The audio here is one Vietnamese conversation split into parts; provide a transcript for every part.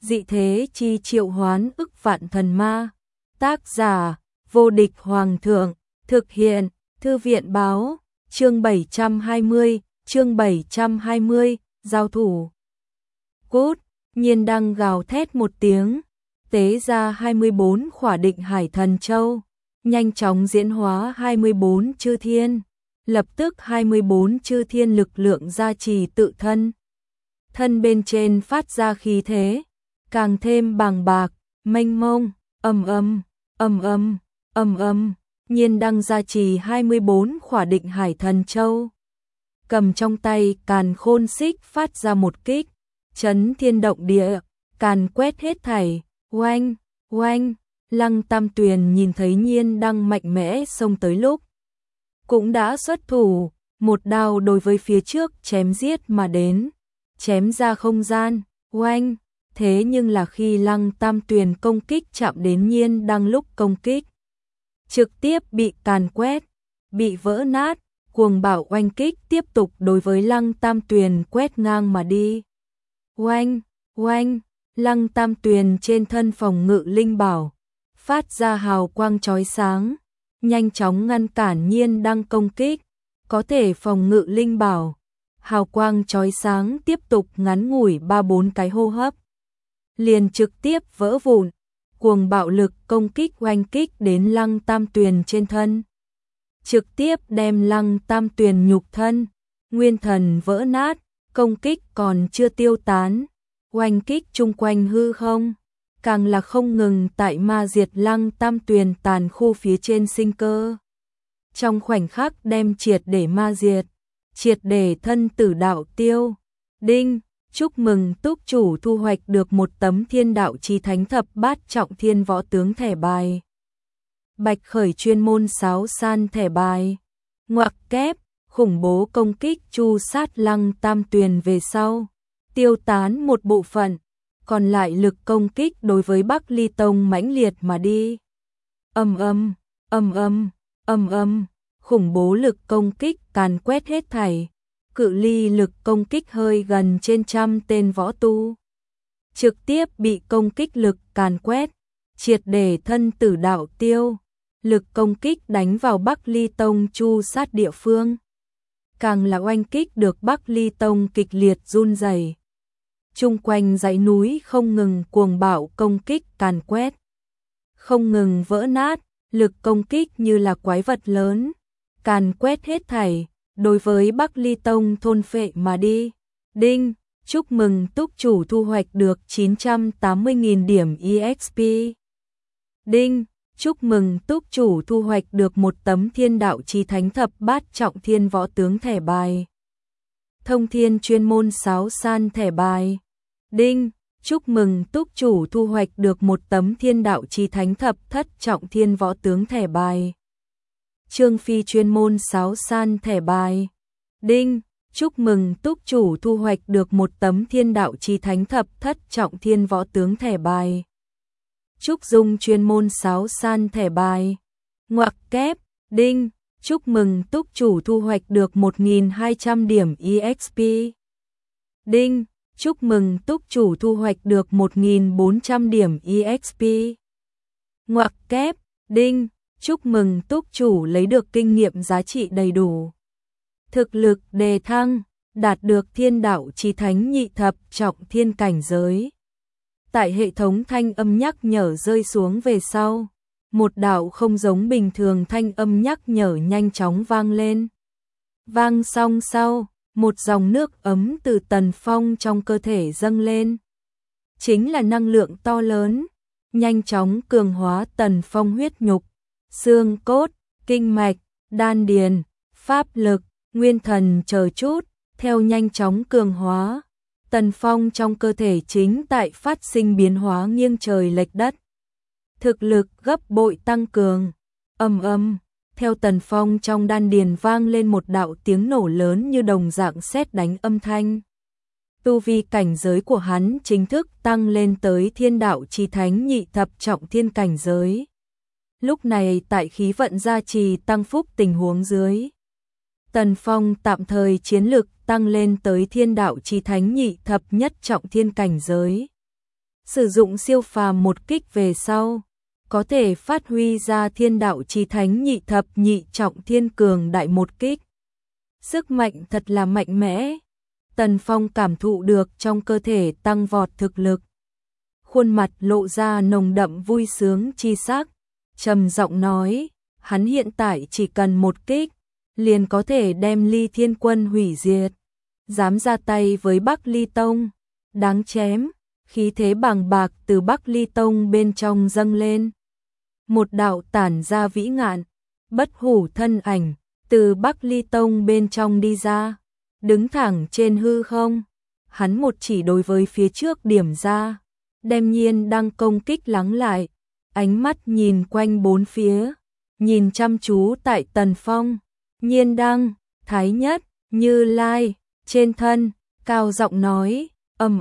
dị thế chi triệu hoán ức vạn thần ma. Tác giả, vô địch hoàng thượng, thực hiện, thư viện báo, chương 720, giao thủ. Cút, Nhiên Đăng gào thét một tiếng, tế ra 24 khỏa định hải thần châu, nhanh chóng diễn hóa 24 chư thiên, lập tức 24 chư thiên lực lượng gia trì tự thân. Thân bên trên phát ra khí thế, càng thêm bàng bạc, mênh mông, Nhiên Đăng gia trì 24 khỏa định hải thần châu. Cầm trong tay càn khôn xích phát ra một kích, chấn thiên động địa, càn quét hết thảy, oanh, oanh. Lăng Tam Tuyền nhìn thấy Nhiên Đăng mạnh mẽ xông tới lúc, cũng đã xuất thủ, một đao đối với phía trước chém giết mà đến, chém ra không gian, oanh. Thế nhưng là khi Lăng Tam Tuyền công kích chạm đến Nhiên Đăng lúc công kích, trực tiếp bị càn quét, bị vỡ nát, cuồng bạo oanh kích tiếp tục đối với Lăng Tam Tuyền quét ngang mà đi. Oanh, oanh, Lăng Tam Tuyền trên thân phòng ngự linh bảo, phát ra hào quang chói sáng, nhanh chóng ngăn cản Nhiên Đăng công kích, có thể phòng ngự linh bảo. Hào quang chói sáng tiếp tục ngắn ngủi 3-4 cái hô hấp, liền trực tiếp vỡ vụn, cuồng bạo lực công kích oanh kích đến Lăng Tam Tuyền trên thân, trực tiếp đem Lăng Tam Tuyền nhục thân, nguyên thần vỡ nát, công kích còn chưa tiêu tán, oanh kích chung quanh hư không, càng là không ngừng tại ma diệt Lăng Tam Tuyền tàn khu phía trên sinh cơ. Trong khoảnh khắc đem triệt để ma diệt, triệt để thân tử đạo tiêu. Đinh, chúc mừng túc chủ thu hoạch được một tấm Thiên Đạo Chí Thánh Thập Bát Trọng Thiên Võ Tướng thẻ bài. Bạch Khởi chuyên môn sáo san thẻ bài. Ngoặc kép, khủng bố công kích chu sát Lăng Tam Tuyền về sau, tiêu tán một bộ phận, còn lại lực công kích đối với Bắc Ly Tông mãnh liệt mà đi. Khủng bố lực công kích càn quét hết thảy, cự ly lực công kích hơi gần trên 100 tên võ tu, trực tiếp bị công kích lực càn quét, triệt để thân tử đạo tiêu, lực công kích đánh vào Bắc Ly Tông chu sát địa phương, càng là oanh kích được Bắc Ly Tông kịch liệt run rẩy. Chung quanh dãy núi không ngừng cuồng bạo công kích càn quét, không ngừng vỡ nát, lực công kích như là quái vật lớn, càn quét hết thảy, đối với Bắc Ly Tông thôn phệ mà đi. Đinh, chúc mừng túc chủ thu hoạch được 980.000 điểm EXP. Đinh, chúc mừng túc chủ thu hoạch được một tấm Thiên Đạo Chí Thánh Thập Bát Trọng Thiên Võ Tướng thẻ bài. Thông thiên chuyên môn sáo san thẻ bài. Đinh, chúc mừng túc chủ thu hoạch được một tấm Thiên Đạo Chí Thánh Thập Thất Trọng Thiên Võ Tướng thẻ bài. Trương Phi chuyên môn sáo san thẻ bài. Đinh, chúc mừng túc chủ thu hoạch được một tấm Thiên Đạo Chí Thánh Thập Thất Trọng Thiên Võ Tướng thẻ bài. Trúc Dung chuyên môn sáo san thẻ bài. Ngoặc kép, đinh, chúc mừng túc chủ thu hoạch được 1.200 điểm EXP. Đinh, chúc mừng túc chủ thu hoạch được 1.400 điểm EXP. Ngoặc kép, đinh, chúc mừng túc chủ lấy được kinh nghiệm giá trị đầy đủ. Thực lực đề thăng, đạt được Thiên Đạo Chí Thánh Nhị Thập Trọng Thiên cảnh giới. Tại hệ thống thanh âm nhắc nhở rơi xuống về sau, một đạo không giống bình thường thanh âm nhắc nhở nhanh chóng vang lên. Vang xong sau, một dòng nước ấm từ Tần Phong trong cơ thể dâng lên. Chính là năng lượng to lớn, nhanh chóng cường hóa Tần Phong huyết nhục, xương cốt, kinh mạch, đan điền, pháp lực, nguyên thần chờ chút, theo nhanh chóng cường hóa. Tần Phong trong cơ thể chính tại phát sinh biến hóa nghiêng trời lệch đất. Thực lực gấp bội tăng cường. Theo Tần Phong trong đan điền vang lên một đạo tiếng nổ lớn như đồng dạng sét đánh âm thanh. Tu vi cảnh giới của hắn chính thức tăng lên tới Thiên Đạo Chí Thánh Nhị Thập Trọng Thiên cảnh giới. Lúc này tại khí vận gia trì tăng phúc tình huống dưới, Tần Phong tạm thời chiến lực tăng lên tới Thiên Đạo Chí Thánh Nhị Thập Nhất Trọng Thiên cảnh giới. sử dụng siêu phàm một kích về sau, có thể phát huy ra thiên đạo chí thánh nhị thập nhị trọng thiên cường đại một kích. Sức mạnh thật là mạnh mẽ. Tần Phong cảm thụ được trong cơ thể tăng vọt thực lực. Khuôn mặt lộ ra nồng đậm vui sướng chi sắc, trầm giọng nói, hắn hiện tại chỉ cần một kích, liền có thể đem Ly Thiên Quân hủy diệt. Dám ra tay với Bắc Ly Tông, đáng chém. Khí thế bàng bạc từ Bắc Ly Tông bên trong dâng lên. Một đạo tản ra vĩ ngạn, bất hủ thân ảnh, từ Bắc Ly Tông bên trong đi ra, đứng thẳng trên hư không. Hắn một chỉ đối với phía trước điểm ra, đem Nhiên Đăng công kích lắng lại, ánh mắt nhìn quanh bốn phía, nhìn chăm chú tại Tần Phong, Nhiên Đăng, Thái Nhất, Như Lai, trên thân, cao giọng nói, ầm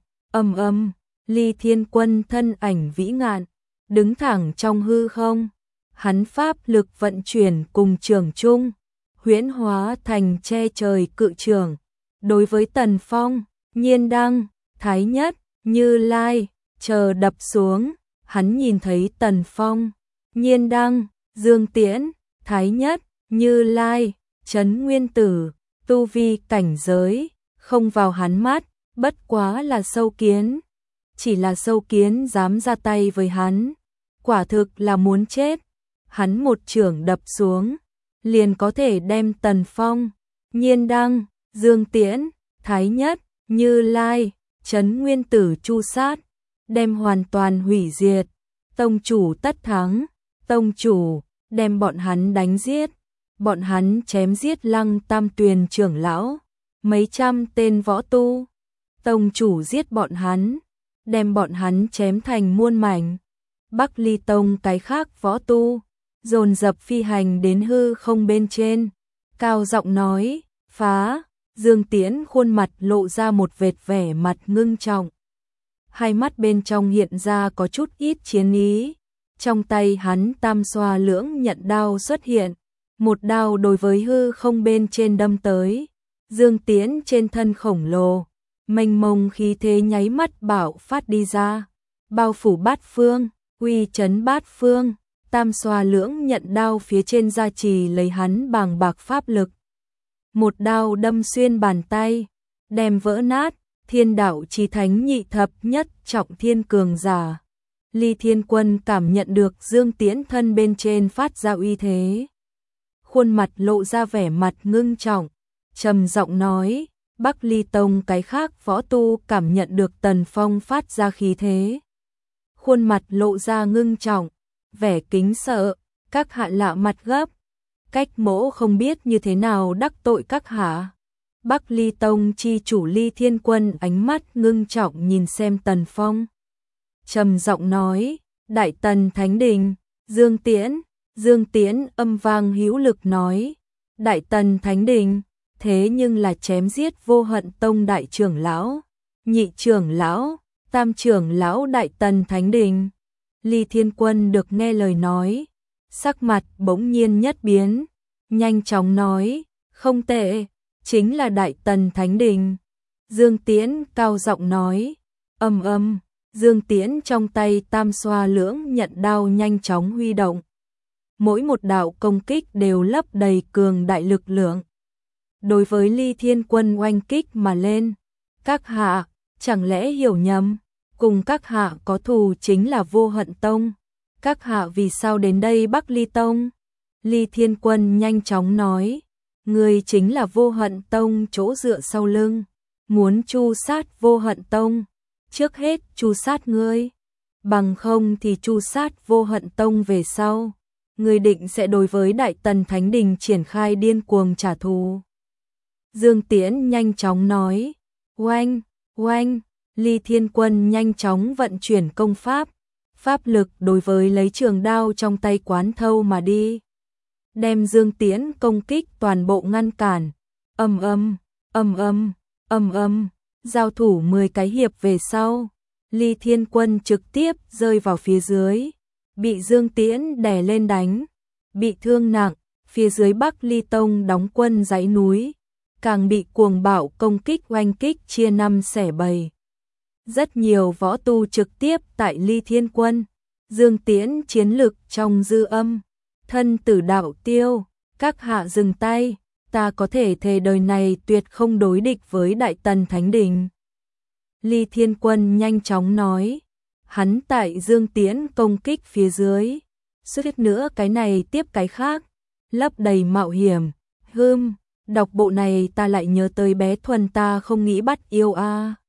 ầm, Ly Thiên Quân thân ảnh vĩ ngạn, đứng thẳng trong hư không, hắn pháp lực vận chuyển cùng trường chung, huyễn hóa thành che trời cự trường, đối với Tần Phong, Nhiên Đăng, Thái Nhất, Như Lai, chờ đập xuống, hắn nhìn thấy Tần Phong, Nhiên Đăng, Dương Tiễn, Thái Nhất, Như Lai, Trấn Nguyên Tử, tu vi cảnh giới, không vào hắn mắt, bất quá là sâu kiến. Chỉ là sâu kiến dám ra tay với hắn, quả thực là muốn chết. Hắn một chưởng đập xuống, liền có thể đem Tần Phong, Nhiên Đăng, Dương Tiễn, Thái Nhất, Như Lai, Trấn Nguyên Tử chu sát, đem hoàn toàn hủy diệt. Tông chủ tất thắng, tông chủ, đem bọn hắn đánh giết. Bọn hắn chém giết Lăng Tam Tuyền trưởng lão, mấy trăm tên võ tu. Tông chủ giết bọn hắn, đem bọn hắn chém thành muôn mảnh. Bắc Ly Tông cái khác võ tu, dồn dập phi hành đến hư không bên trên, cao giọng nói, phá. Dương Tiễn khuôn mặt lộ ra một vệt vẻ mặt ngưng trọng. Hai mắt bên trong hiện ra có chút ít chiến ý. Trong tay hắn tam xoa lưỡng nhận đao xuất hiện, một đao đối với hư không bên trên đâm tới. Dương Tiễn trên thân khổng lồ, mênh mông khí thế nháy mắt bạo phát đi ra, bao phủ bát phương, uy chấn bát phương. Tam xoa lưỡng nhận đao phía trên gia trì lấy hắn bàng bạc pháp lực. Một đao đâm xuyên bàn tay, đem vỡ nát. Thiên đạo chí thánh nhị thập nhất trọng thiên cường giả. Ly Thiên Quân cảm nhận được Dương Tiễn thân bên trên phát ra uy thế. Khuôn mặt lộ ra vẻ mặt ngưng trọng, trầm giọng nói, Bắc Ly Tông cái khác võ tu cảm nhận được Tần Phong phát ra khí thế. Khuôn mặt lộ ra ngưng trọng, vẻ kính sợ, các hạ lạ mặt gấp. Cách mỗ không biết như thế nào đắc tội các hạ. Bắc Ly Tông chi chủ Ly Thiên Quân ánh mắt ngưng trọng nhìn xem Tần Phong. Trầm giọng nói, Đại Tần Thánh Đình, Dương Tiễn âm vang hữu lực nói, Đại Tần Thánh Đình, thế nhưng là chém giết Vô Hận Tông đại trưởng lão, nhị trưởng lão, tam trưởng lão Đại Tần Thánh Đình. Ly Thiên Quân được nghe lời nói, sắc mặt bỗng nhiên nhất biến, nhanh chóng nói, không tệ, chính là Đại Tần Thánh Đình. Dương Tiễn cao giọng nói, Dương Tiễn trong tay tam xoa lưỡng nhận đao nhanh chóng huy động. Mỗi một đạo công kích đều lấp đầy cường đại lực lượng. Đối với Ly Thiên Quân oanh kích mà lên. Các hạ, chẳng lẽ hiểu nhầm, cùng các hạ có thù chính là Vô Hận Tông. Các hạ vì sao đến đây Bắc Ly Tông? Ly Thiên Quân nhanh chóng nói, người chính là Vô Hận Tông chỗ dựa sau lưng, muốn tru sát Vô Hận Tông, trước hết tru sát ngươi, bằng không thì tru sát Vô Hận Tông về sau, ngươi định sẽ đối với Đại Tần Thánh Đình triển khai điên cuồng trả thù. Dương Tiễn nhanh chóng nói, oanh, Ly Thiên Quân nhanh chóng vận chuyển công pháp, pháp lực đối với lấy trường đao trong tay quán thâu mà đi. Đem Dương Tiễn công kích toàn bộ ngăn cản, giao thủ 10 cái hiệp về sau, Ly Thiên Quân trực tiếp rơi vào phía dưới, bị Dương Tiễn đè lên đánh, bị thương nặng, phía dưới Bắc Ly Tông đóng quân dãy núi, càng bị cuồng bạo công kích oanh kích chia năm xẻ bảy. Rất nhiều võ tu trực tiếp tại Ly Thiên Quân. Dương Tiễn chiến lực trong dư âm. Thân tử đạo tiêu, các hạ dừng tay, ta có thể thề đời này tuyệt không đối địch với Đại Tần Thánh Đình. Ly Thiên Quân nhanh chóng nói, hắn tại Dương Tiễn công kích phía dưới, suýt nữa cái này tiếp cái khác, lấp đầy mạo hiểm. Đọc bộ này ta lại nhớ tới bé Thuần ta không nghĩ bắt yêu a.